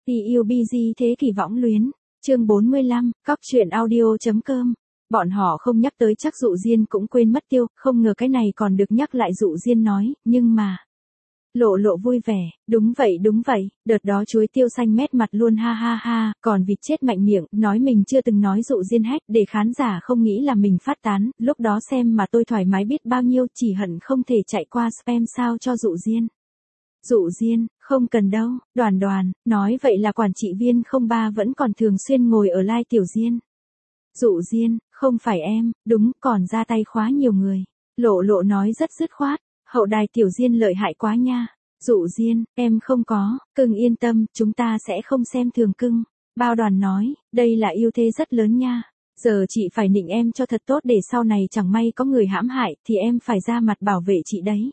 PUBG Thế Kỷ Võng Luyến, chương 45, cóc truyện audio.com. Bọn họ không nhắc tới chắc dụ Diên cũng quên mất tiêu, không ngờ cái này còn được nhắc lại. Dụ Diên nói, nhưng mà... Lộ Lộ vui vẻ, đúng vậy, đợt đó chuối tiêu xanh mét mặt luôn ha ha ha, còn vịt chết mạnh miệng, nói mình chưa từng nói Dụ Diên hét, để khán giả không nghĩ là mình phát tán, lúc đó xem mà tôi thoải mái biết bao nhiêu, chỉ hận không thể chạy qua spam sao cho Dụ Diên. Dụ Diên, không cần đâu, Đoàn, nói vậy là quản trị viên 03 vẫn còn thường xuyên ngồi ở live Tiểu Diên. Dụ Diên, không phải em, đúng, còn ra tay khóa nhiều người. Lộ Lộ nói rất dứt khoát, hậu đài Tiểu Diên lợi hại quá nha. Dụ Diên, em không có, cưng yên tâm, chúng ta sẽ không xem thường cưng. Bao Đoàn nói, đây là ưu thế rất lớn nha. Giờ chị phải nịnh em cho thật tốt để sau này chẳng may có người hãm hại thì em phải ra mặt bảo vệ chị đấy.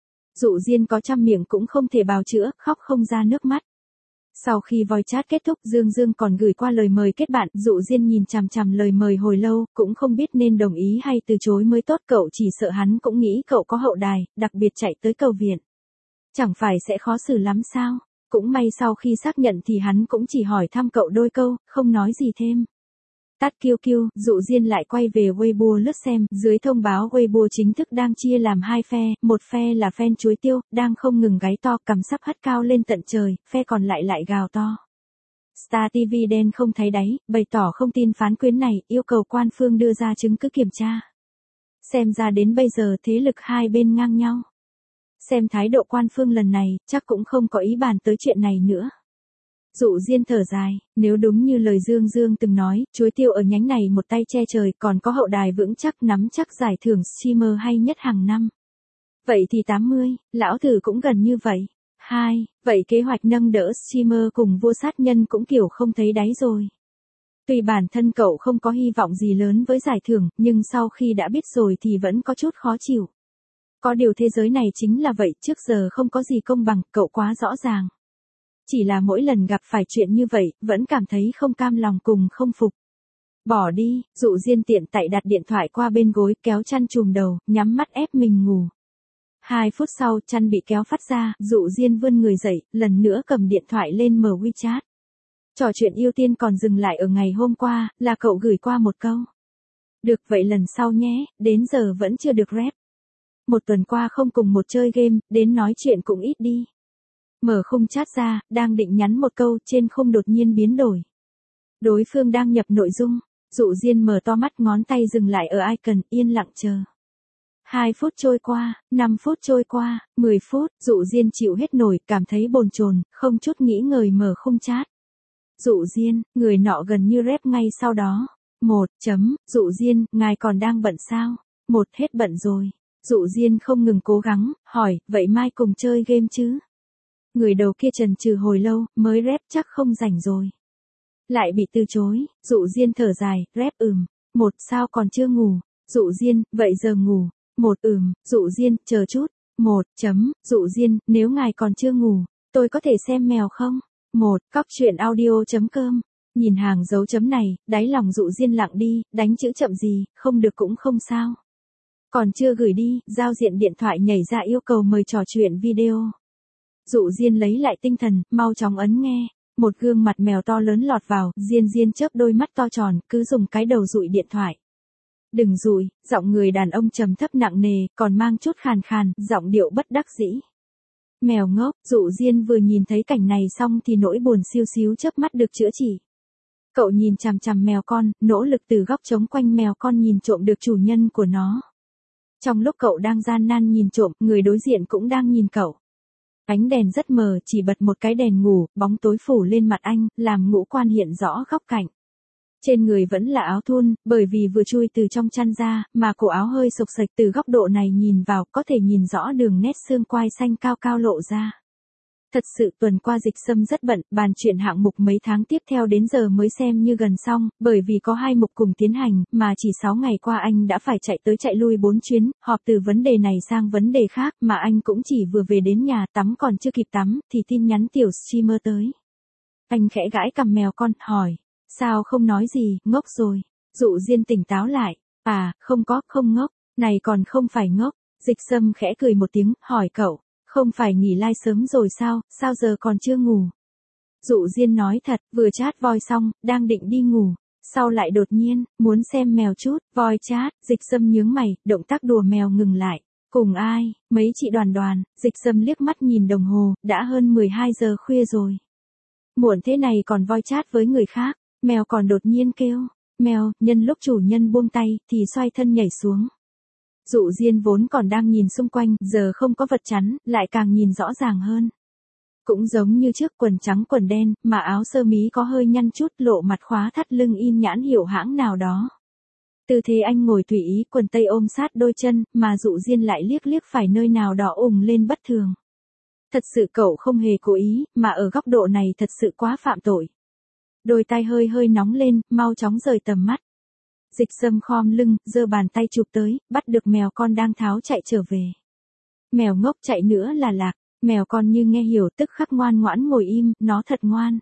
Dụ Diên có trăm miệng cũng không thể bào chữa, khóc không ra nước mắt. Sau khi voice chat kết thúc, Dương còn gửi qua lời mời kết bạn. Dụ Diên nhìn chằm chằm lời mời hồi lâu, cũng không biết nên đồng ý hay từ chối mới tốt. Cậu chỉ sợ hắn cũng nghĩ cậu có hậu đài, đặc biệt chạy tới cầu viện. Chẳng phải sẽ khó xử lắm sao? Cũng may sau khi xác nhận thì hắn cũng chỉ hỏi thăm cậu đôi câu, không nói gì thêm. Tắt QQ, Dụ Diên lại quay về Weibo lướt xem, dưới thông báo Weibo chính thức đang chia làm hai phe, một phe là fan chuối tiêu, đang không ngừng gáy to, cằm sắp hất cao lên tận trời, phe còn lại gào to. Star TV đen không thấy đáy, bày tỏ không tin phán quyết này, yêu cầu quan phương đưa ra chứng cứ kiểm tra. Xem ra đến bây giờ thế lực hai bên ngang nhau. Xem thái độ quan phương lần này, chắc cũng không có ý bàn tới chuyện này nữa. Dụ Diên thở dài, nếu đúng như lời Dương từng nói, chuối tiêu ở nhánh này một tay che trời, còn có hậu đài vững chắc nắm chắc giải thưởng streamer hay nhất hàng năm. Vậy thì 80, lão tử cũng gần như vậy. 2, vậy kế hoạch nâng đỡ streamer cùng vua sát nhân cũng kiểu không thấy đáy rồi. Tuy bản thân cậu không có hy vọng gì lớn với giải thưởng, nhưng sau khi đã biết rồi thì vẫn có chút khó chịu. Có điều thế giới này chính là vậy, trước giờ không có gì công bằng, cậu quá rõ ràng. Chỉ là mỗi lần gặp phải chuyện như vậy, vẫn cảm thấy không cam lòng cùng không phục. Bỏ đi, Dụ Diên tiện tay đặt điện thoại qua bên gối, kéo chăn trùm đầu, nhắm mắt ép mình ngủ. 2 phút sau, chăn bị kéo phát ra, Dụ Diên vươn người dậy, lần nữa cầm điện thoại lên mở WeChat. Trò chuyện ưu tiên còn dừng lại ở ngày hôm qua, là cậu gửi qua một câu. Được vậy lần sau nhé, đến giờ vẫn chưa được rep. Một tuần qua không cùng một chơi game, đến nói chuyện cũng ít đi. Mở khung chat ra, đang định nhắn một câu, trên khung đột nhiên biến đổi. Đối phương đang nhập nội dung. Dụ Diên mở to mắt, ngón tay dừng lại ở icon, yên lặng chờ. 2 phút trôi qua, 5 phút trôi qua, 10 phút, Dụ Diên chịu hết nổi, cảm thấy bồn chồn, không chút nghĩ ngợi mở khung chat. Dụ Diên, người nọ gần như rep ngay sau đó. Dụ Diên, ngài còn đang bận sao? Hết bận rồi. Dụ Diên không ngừng cố gắng, hỏi, vậy mai cùng chơi game chứ? Người đầu kia chần chừ hồi lâu, mới rep chắc không rảnh rồi. Lại bị từ chối, Dụ Diên thở dài, rep sao còn chưa ngủ? Dụ Diên, vậy giờ ngủ. Dụ Diên, chờ chút. Dụ Diên, nếu ngài còn chưa ngủ, tôi có thể xem mèo không? Cóc truyện audio.com. Nhìn hàng dấu chấm này, đáy lòng Dụ Diên lặng đi, đánh chữ chậm gì, không được cũng không sao. Còn chưa gửi đi, giao diện điện thoại nhảy ra yêu cầu mời trò chuyện video. Dụ Diên lấy lại tinh thần, mau chóng ấn nghe. Một gương mặt mèo to lớn lọt vào, Diên chớp đôi mắt to tròn, cứ dùng cái đầu dụi điện thoại. Đừng dụi, giọng người đàn ông trầm thấp nặng nề, còn mang chút khàn, giọng điệu bất đắc dĩ. Mèo ngốc, Dụ Diên vừa nhìn thấy cảnh này xong thì nỗi buồn siêu xíu chớp mắt được chữa trị. Cậu nhìn chằm chằm mèo con, nỗ lực từ góc trống quanh mèo con nhìn trộm được chủ nhân của nó. Trong lúc cậu đang gian nan nhìn trộm, người đối diện cũng đang nhìn cậu. Ánh đèn rất mờ, chỉ bật một cái đèn ngủ, bóng tối phủ lên mặt anh, làm ngũ quan hiện rõ góc cạnh. Trên người vẫn là áo thun, bởi vì vừa chui từ trong chăn ra, mà cổ áo hơi xộc xệch, từ góc độ này nhìn vào, có thể nhìn rõ đường nét xương quai xanh cao lộ ra. Thật sự tuần qua Dịch Sâm rất bận, bàn chuyện hạng mục mấy tháng tiếp theo đến giờ mới xem như gần xong, bởi vì có 2 mục cùng tiến hành, mà chỉ 6 ngày qua anh đã phải chạy tới chạy lui 4 chuyến, họp từ vấn đề này sang vấn đề khác, mà anh cũng chỉ vừa về đến nhà tắm còn chưa kịp tắm, thì tin nhắn tiểu streamer tới. Anh khẽ gãi cằm mèo con, hỏi, sao không nói gì, ngốc rồi. Dụ Diên tỉnh táo lại, không ngốc, này còn không phải ngốc. Dịch Sâm khẽ cười một tiếng, hỏi cậu. Không phải nghỉ live sớm rồi sao giờ còn chưa ngủ? Dụ Diên nói thật, vừa chát voi xong, đang định đi ngủ. Sau lại đột nhiên, muốn xem mèo chút, voi chát, Dịch Sâm nhướng mày, động tác đùa mèo ngừng lại. Cùng ai, mấy chị Đoàn Đoàn, Dịch Sâm liếc mắt nhìn đồng hồ, đã hơn 12 giờ khuya rồi. Muộn thế này còn voi chát với người khác, mèo còn đột nhiên kêu. Mèo, nhân lúc chủ nhân buông tay, thì xoay thân nhảy xuống. Dụ Diên vốn còn đang nhìn xung quanh, giờ không có vật chắn, lại càng nhìn rõ ràng hơn. Cũng giống như trước quần trắng quần đen, mà áo sơ mí có hơi nhăn chút lộ mặt khóa thắt lưng in nhãn hiệu hãng nào đó. Tư thế anh ngồi tùy ý quần tây ôm sát đôi chân, mà Dụ Diên lại liếc liếc phải nơi nào đó ủng lên bất thường. Thật sự cậu không hề cố ý, mà ở góc độ này thật sự quá phạm tội. Đôi tay hơi hơi nóng lên, mau chóng rời tầm mắt. Dịch Sâm khom lưng, giơ bàn tay chụp tới, bắt được mèo con đang tháo chạy trở về. Mèo ngốc chạy nữa là lạc, mèo con như nghe hiểu tức khắc ngoan ngoãn ngồi im, nó thật ngoan.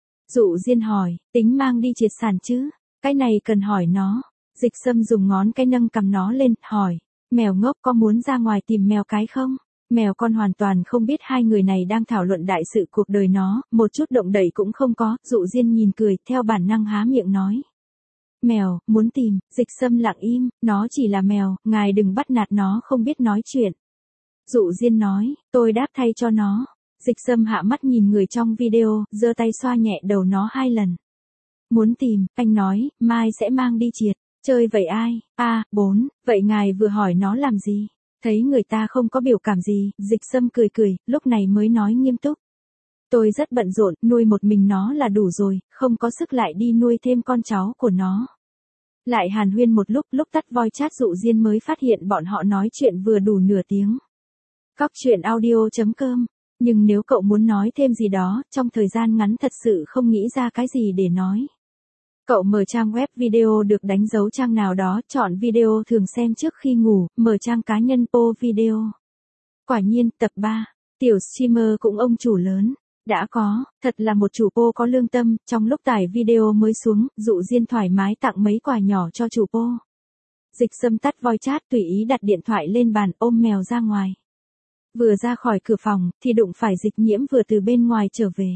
Dụ Diên hỏi, tính mang đi triệt sản chứ? Cái này cần hỏi nó. Dịch Sâm dùng ngón cái nâng cầm nó lên, hỏi, mèo ngốc có muốn ra ngoài tìm mèo cái không? Mèo con hoàn toàn không biết hai người này đang thảo luận đại sự cuộc đời nó, một chút động đậy cũng không có, Dụ Diên nhìn cười, theo bản năng há miệng nói. Mèo, muốn tìm, Dịch Sâm lặng im, nó chỉ là mèo, ngài đừng bắt nạt nó không biết nói chuyện. Dụ Diên nói, tôi đáp thay cho nó. Dịch Sâm hạ mắt nhìn người trong video, giơ tay xoa nhẹ đầu nó 2 lần. Muốn tìm, anh nói, mai sẽ mang đi triệt. Chơi vậy ai? 4, vậy ngài vừa hỏi nó làm gì? Thấy người ta không có biểu cảm gì, Dịch Sâm cười cười, lúc này mới nói nghiêm túc. Tôi rất bận rộn, nuôi một mình nó là đủ rồi, không có sức lại đi nuôi thêm con cháu của nó. Lại hàn huyên một lúc tắt voi chat Dụ Diên mới phát hiện bọn họ nói chuyện vừa đủ nửa tiếng. Cóc truyện audio.com. Nhưng nếu cậu muốn nói thêm gì đó, trong thời gian ngắn thật sự không nghĩ ra cái gì để nói. Cậu mở trang web video được đánh dấu trang nào đó, chọn video thường xem trước khi ngủ, mở trang cá nhân po video. Quả nhiên, tập 3, tiểu streamer cũng ông chủ lớn. Đã có, thật là một chủ po có lương tâm, trong lúc tải video mới xuống, Dụ Diên thoải mái tặng mấy quà nhỏ cho chủ po. Dịch Sâm tắt voi chat tùy ý đặt điện thoại lên bàn ôm mèo ra ngoài. Vừa ra khỏi cửa phòng, thì đụng phải Dịch Nhiễm vừa từ bên ngoài trở về.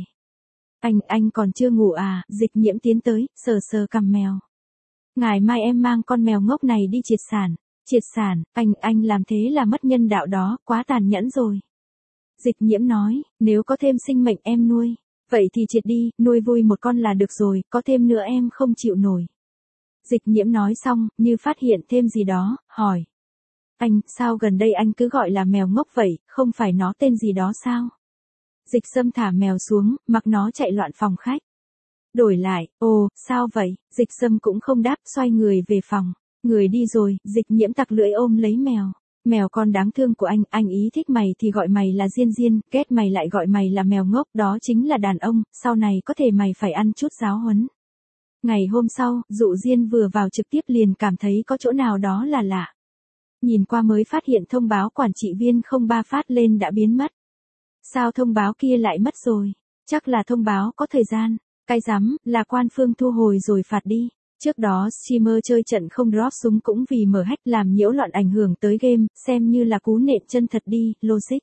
Anh còn chưa ngủ à? Dịch Nhiễm tiến tới, sờ sờ cằm mèo. Ngày mai em mang con mèo ngốc này đi triệt sản. Triệt sản, anh làm thế là mất nhân đạo đó, quá tàn nhẫn rồi. Dịch Nhiễm nói, nếu có thêm sinh mệnh em nuôi. Vậy thì triệt đi, nuôi vui một con là được rồi, có thêm nữa em không chịu nổi. Dịch Nhiễm nói xong, như phát hiện thêm gì đó, hỏi. Anh, sao gần đây anh cứ gọi là mèo ngốc vậy, không phải nó tên gì đó sao? Dịch Sâm thả mèo xuống, mặc nó chạy loạn phòng khách. Đổi lại, sao vậy? Dịch Sâm cũng không đáp, xoay người về phòng. Người đi rồi, Dịch Nhiễm tặc lưỡi ôm lấy mèo. Mèo con đáng thương của anh ý thích mày thì gọi mày là Diên Diên, ghét mày lại gọi mày là mèo ngốc, đó chính là đàn ông, sau này có thể mày phải ăn chút giáo huấn. Ngày hôm sau, Dụ Diên vừa vào trực tiếp liền cảm thấy có chỗ nào đó là lạ. Nhìn qua mới phát hiện thông báo quản trị viên 03 phát lên đã biến mất. Sao thông báo kia lại mất rồi? Chắc là thông báo có thời gian. Cái rắm, là quan phương thu hồi rồi phạt đi. Trước đó streamer chơi trận không drop súng cũng vì mở hack làm nhiễu loạn ảnh hưởng tới game, xem như là cú nện chân thật đi, logic.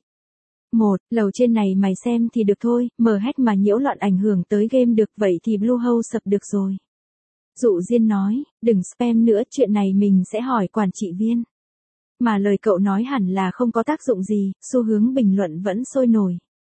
1. Lầu trên này mày xem thì được thôi, mở hack mà nhiễu loạn ảnh hưởng tới game được vậy thì Bluehole sập được rồi. Dụ Diên nói, đừng spam nữa, chuyện này mình sẽ hỏi quản trị viên. Mà lời cậu nói hẳn là không có tác dụng gì, xu hướng bình luận vẫn sôi nổi.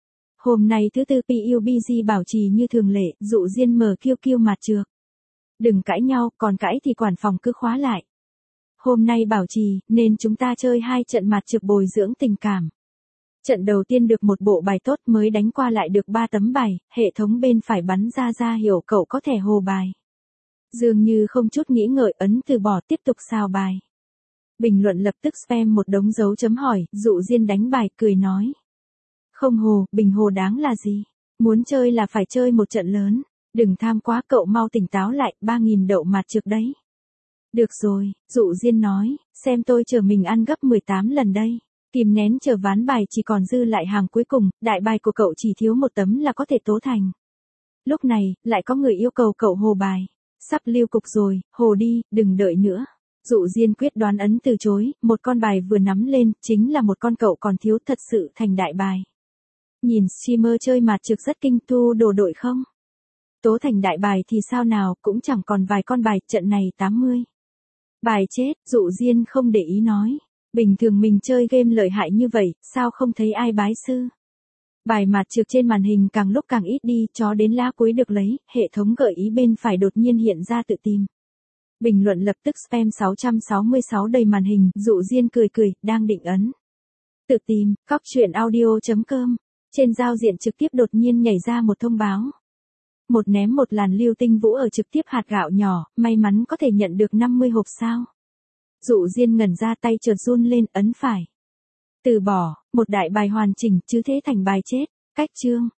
Hôm nay thứ tư PUBG bảo trì như thường lệ, Dụ Diên mở QQ mặt trược. Đừng cãi nhau, còn cãi thì quản phòng cứ khóa lại. Hôm nay bảo trì, nên chúng ta chơi 2 trận mặt trược bồi dưỡng tình cảm. Trận đầu tiên được một bộ bài tốt mới đánh qua lại được 3 tấm bài, hệ thống bên phải bắn ra hiểu cậu có thể hồ bài. Dường như không chút nghĩ ngợi ấn từ bỏ tiếp tục xào bài. Bình luận lập tức spam một đống dấu chấm hỏi, Dụ Diên đánh bài cười nói. Không hồ, bình hồ đáng là gì? Muốn chơi là phải chơi một trận lớn. Đừng tham quá, cậu mau tỉnh táo lại, 3.000 đậu mặt trược đấy. Được rồi, Dụ Diên nói, xem tôi chờ mình ăn gấp 18 lần đây. Kìm nén chờ ván bài chỉ còn dư lại hàng cuối cùng, đại bài của cậu chỉ thiếu một tấm là có thể tố thành. Lúc này, lại có người yêu cầu cậu hồ bài. Sắp lưu cục rồi, hồ đi, đừng đợi nữa. Dụ Diên quyết đoán ấn từ chối, một con bài vừa nắm lên, chính là một con cậu còn thiếu thật sự thành đại bài. Nhìn streamer chơi mặt trực rất kinh, thu đồ đội không? Tố Thành đại bài thì sao nào, cũng chẳng còn vài con bài, trận này 80. Bài chết, Dụ Diên không để ý nói. Bình thường mình chơi game lợi hại như vậy, sao không thấy ai bái sư? Bài mặt trực trên màn hình càng lúc càng ít đi, cho đến lá cuối được lấy, hệ thống gợi ý bên phải đột nhiên hiện ra tự tìm. Bình luận lập tức spam 666 đầy màn hình, Dụ Diên cười cười, đang định ấn. Tự tìm, cóc truyện audio.com. Trên giao diện trực tiếp đột nhiên nhảy ra một thông báo. Một ném một làn lưu tinh vũ ở trực tiếp hạt gạo nhỏ, may mắn có thể nhận được 50 hộp sao. Dụ Diên ngẩn ra, tay chợt run lên, ấn phải. Từ bỏ, một đại bài hoàn chỉnh, chứ thế thành bài chết. Cách chương.